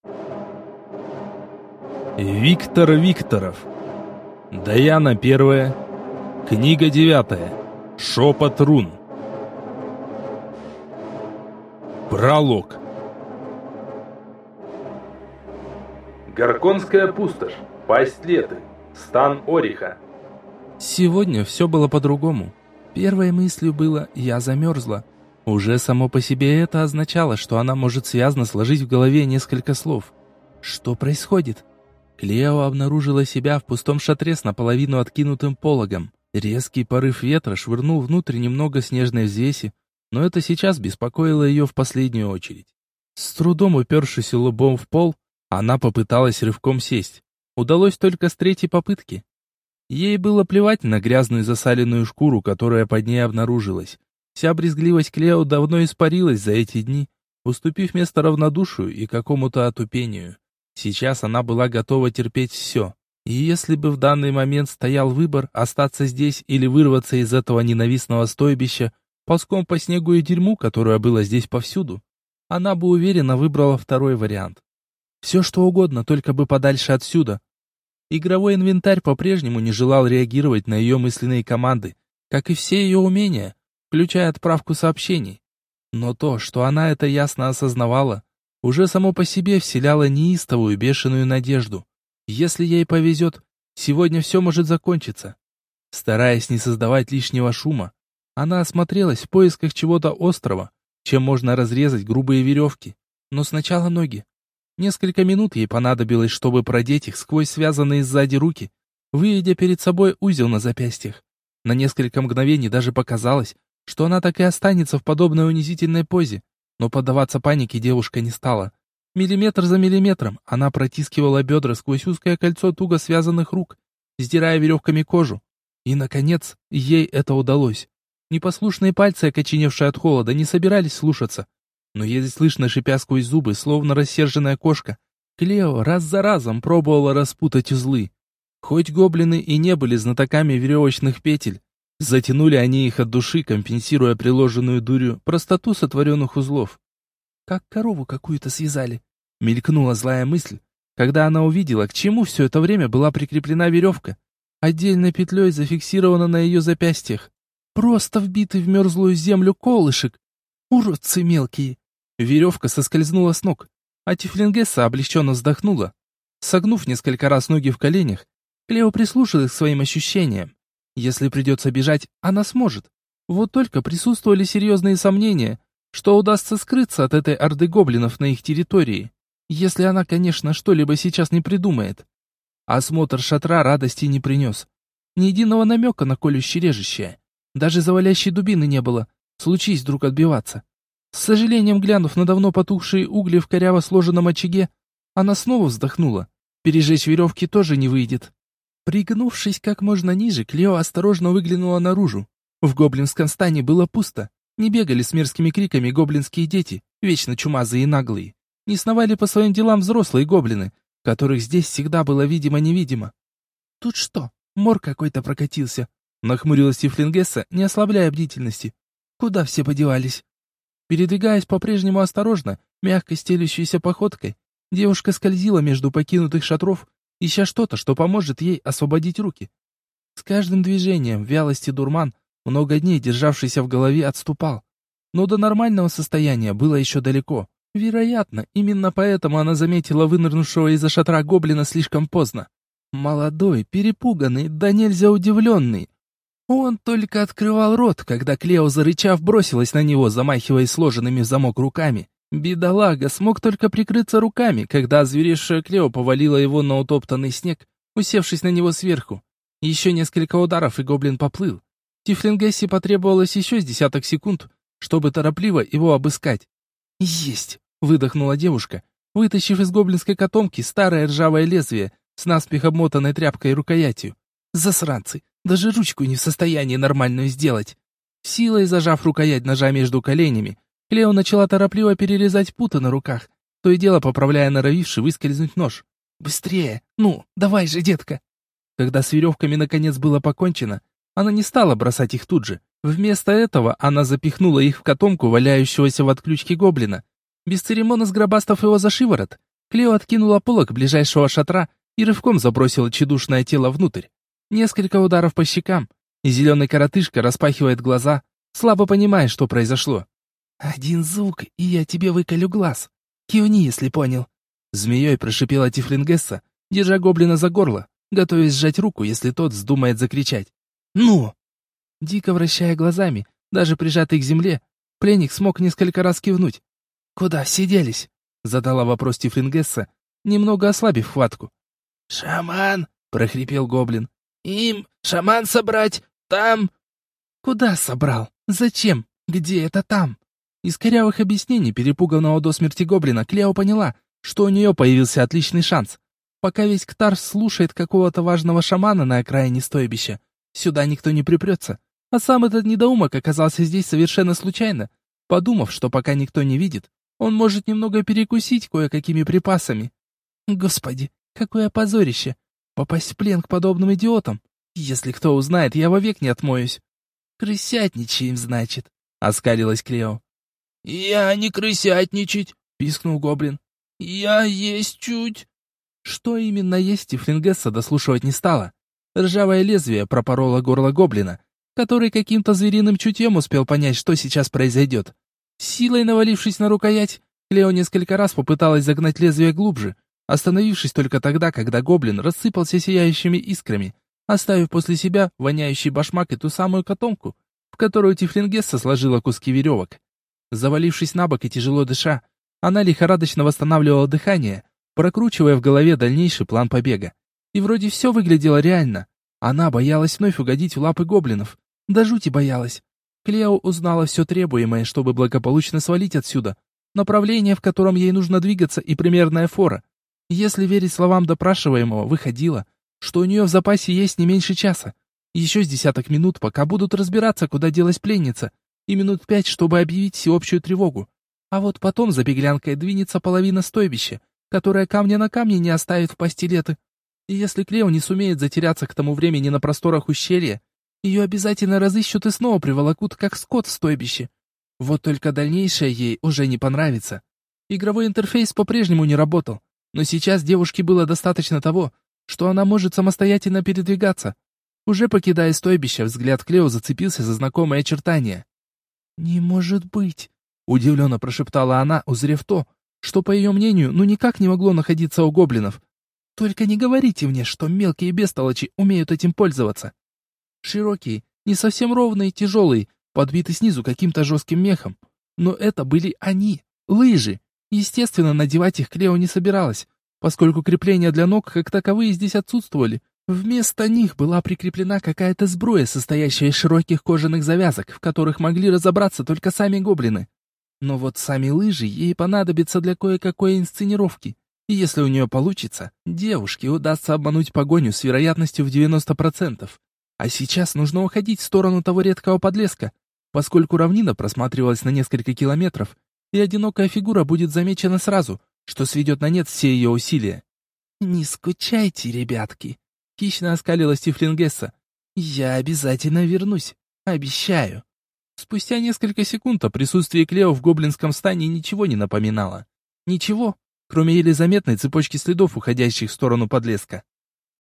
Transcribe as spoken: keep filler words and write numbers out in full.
Виктор Викторов. Даяна первая. Книга девятая. Шепот рун. Пролог. Горконская пустошь. Пасть Леты. Стан Ориха. Сегодня все было по-другому. Первой мыслью было «я замерзла». Уже само по себе это означало, что она может связно сложить в голове несколько слов. Что происходит? Клео обнаружила себя в пустом шатре с наполовину откинутым пологом. Резкий порыв ветра швырнул внутрь немного снежной взвеси, но это сейчас беспокоило ее в последнюю очередь. С трудом упершись лбом в пол, она попыталась рывком сесть. Удалось только с третьей попытки. Ей было плевать на грязную засаленную шкуру, которая под ней обнаружилась. Вся брезгливость Клео давно испарилась за эти дни, уступив место равнодушию и какому-то отупению. Сейчас она была готова терпеть все. И если бы в данный момент стоял выбор остаться здесь или вырваться из этого ненавистного стойбища, ползком по снегу и дерьму, которое было здесь повсюду, она бы уверенно выбрала второй вариант. Все что угодно, только бы подальше отсюда. Игровой инвентарь по-прежнему не желал реагировать на ее мысленные команды, как и все ее умения, включая отправку сообщений. Но то, что она это ясно осознавала, уже само по себе вселяло неистовую бешеную надежду. Если ей повезет, сегодня все может закончиться. Стараясь не создавать лишнего шума, она осмотрелась в поисках чего-то острого, чем можно разрезать грубые веревки. Но сначала ноги. Несколько минут ей понадобилось, чтобы продеть их сквозь связанные сзади руки, выведя перед собой узел на запястьях. На несколько мгновений даже показалось, что она так и останется в подобной унизительной позе, но поддаваться панике девушка не стала. Миллиметр за миллиметром она протискивала бедра сквозь узкое кольцо туго связанных рук, сдирая веревками кожу. И, наконец, ей это удалось. Непослушные пальцы, окоченевшие от холода, не собирались слушаться. Но еле слышно, шипя сквозь зубы, словно рассерженная кошка, Клео раз за разом пробовала распутать узлы. Хоть гоблины и не были знатоками веревочных петель, затянули они их от души, компенсируя приложенную дурью простоту сотворенных узлов. «Как корову какую-то связали», — мелькнула злая мысль, когда она увидела, к чему все это время была прикреплена веревка, отдельной петлей зафиксирована на ее запястьях. Просто вбитый в мерзлую землю колышек. Уродцы мелкие. Веревка соскользнула с ног, а Тифлингесса облегченно вздохнула. Согнув несколько раз ноги в коленях, Клео прислушалась к своим ощущениям. Если придется бежать, она сможет. Вот только присутствовали серьезные сомнения, что удастся скрыться от этой орды гоблинов на их территории, если она, конечно, что-либо сейчас не придумает. Осмотр шатра радости не принес. Ни единого намека на колюще-режущее. Даже завалящей дубины не было, случись вдруг отбиваться. С сожалением глянув на давно потухшие угли в коряво сложенном очаге, она снова вздохнула. Пережечь веревки тоже не выйдет. Пригнувшись как можно ниже, Клео осторожно выглянула наружу. В гоблинском стане было пусто. Не бегали с мерзкими криками гоблинские дети, вечно чумазые и наглые. Не сновали по своим делам взрослые гоблины, которых здесь всегда было видимо-невидимо. «Тут что, мор какой-то прокатился?» — нахмурилась Тифлингесса, не ослабляя бдительности. «Куда все подевались?» Передвигаясь по-прежнему осторожно, мягко стелющейся походкой, девушка скользила между покинутых шатров, ища что-то, что поможет ей освободить руки. С каждым движением вялость и дурман, много дней державшийся в голове, отступал. Но до нормального состояния было еще далеко. Вероятно, именно поэтому она заметила вынырнувшего из-за шатра гоблина слишком поздно. Молодой, перепуганный, да нельзя удивленный. Он только открывал рот, когда Клео, зарычав, бросилась на него, замахиваясь сложенными в замок руками. Бедолага смог только прикрыться руками, когда озверевшая Клео повалила его на утоптанный снег, усевшись на него сверху. Еще несколько ударов, и гоблин поплыл. Тифлингессе потребовалось еще с десяток секунд, чтобы торопливо его обыскать. «Есть!» — выдохнула девушка, вытащив из гоблинской котомки старое ржавое лезвие с наспех обмотанной тряпкой рукоятью. «Засранцы! Даже ручку не в состоянии нормальную сделать!» Силой зажав рукоять ножа между коленями, Клео начала торопливо перерезать путы на руках, то и дело поправляя норовивший выскользнуть нож. «Быстрее! Ну, давай же, детка!» Когда с веревками наконец было покончено, она не стала бросать их тут же. Вместо этого она запихнула их в котомку валяющегося в отключке гоблина. Бесцеремонно сгробастав его за шиворот, Клео откинула полог ближайшего шатра и рывком забросила тщедушное тело внутрь. Несколько ударов по щекам, и зеленый коротышка распахивает глаза, слабо понимая, что произошло. «Один звук, и я тебе выколю глаз. Кивни, если понял». Змеей прошипела Тифлингесса, держа гоблина за горло, готовясь сжать руку, если тот вздумает закричать. «Ну!» Дико вращая глазами, даже прижатый к земле, пленник смог несколько раз кивнуть. «Куда все делись?» — задала вопрос Тифлингесса, немного ослабив хватку. «Шаман!» — прохрипел гоблин. «Им шаман собрать! Там...» «Куда собрал? Зачем? Где это там?» Из корявых объяснений перепуганного до смерти гоблина Клео поняла, что у нее появился отличный шанс. Пока весь Ктарс слушает какого-то важного шамана на окраине стойбища, сюда никто не припрется. А сам этот недоумок оказался здесь совершенно случайно, подумав, что пока никто не видит, он может немного перекусить кое-какими припасами. Господи, какое позорище! Попасть в плен к подобным идиотам! Если кто узнает, я вовек не отмоюсь. Крысятничаем, значит, — оскалилась Клео. «Я не крысятничать!» — пискнул гоблин. «Я есть чуть!» Что именно есть, Тифлингесса дослушивать не стала. Ржавое лезвие пропороло горло гоблина, который каким-то звериным чутьем успел понять, что сейчас произойдет. Силой навалившись на рукоять, Клео несколько раз попыталась загнать лезвие глубже, остановившись только тогда, когда гоблин рассыпался сияющими искрами, оставив после себя воняющий башмак и ту самую котомку, в которую Тифлингесса сложила куски веревок. Завалившись на бок и тяжело дыша, она лихорадочно восстанавливала дыхание, прокручивая в голове дальнейший план побега. И вроде все выглядело реально. Она боялась вновь угодить в лапы гоблинов. До жути боялась. Клео узнала все требуемое, чтобы благополучно свалить отсюда. Направление, в котором ей нужно двигаться, и примерная фора. Если верить словам допрашиваемого, выходило, что у нее в запасе есть не меньше часа. Еще с десяток минут, пока будут разбираться, куда делась пленница, и минут пять, чтобы объявить всеобщую тревогу. А вот потом за беглянкой двинется половина стойбища, которая камня на камне не оставит в пасти Леты. И если Клео не сумеет затеряться к тому времени на просторах ущелья, ее обязательно разыщут и снова приволокут, как скот в стойбище. Вот только дальнейшее ей уже не понравится. Игровой интерфейс по-прежнему не работал, но сейчас девушке было достаточно того, что она может самостоятельно передвигаться. Уже покидая стойбище, взгляд Клео зацепился за знакомые очертания. «Не может быть!» — удивленно прошептала она, узрев то, что, по ее мнению, ну никак не могло находиться у гоблинов. «Только не говорите мне, что мелкие бестолочи умеют этим пользоваться!» Широкие, не совсем ровные, тяжелые, подбиты снизу каким-то жестким мехом. Но это были они, лыжи. Естественно, надевать их Клео не собиралась, поскольку крепления для ног как таковые здесь отсутствовали. Вместо них была прикреплена какая-то сбруя, состоящая из широких кожаных завязок, в которых могли разобраться только сами гоблины. Но вот сами лыжи ей понадобятся для кое-какой инсценировки. И если у нее получится, девушке удастся обмануть погоню с вероятностью в девяносто процентов. А сейчас нужно уходить в сторону того редкого подлеска, поскольку равнина просматривалась на несколько километров, и одинокая фигура будет замечена сразу, что сведет на нет все ее усилия. «Не скучайте, ребятки!» — хищно оскалилась Тифлингесса. «Я обязательно вернусь, обещаю». Спустя несколько секунд о присутствии Клео в гоблинском стане ничего не напоминало. Ничего, кроме еле заметной цепочки следов, уходящих в сторону подлеска.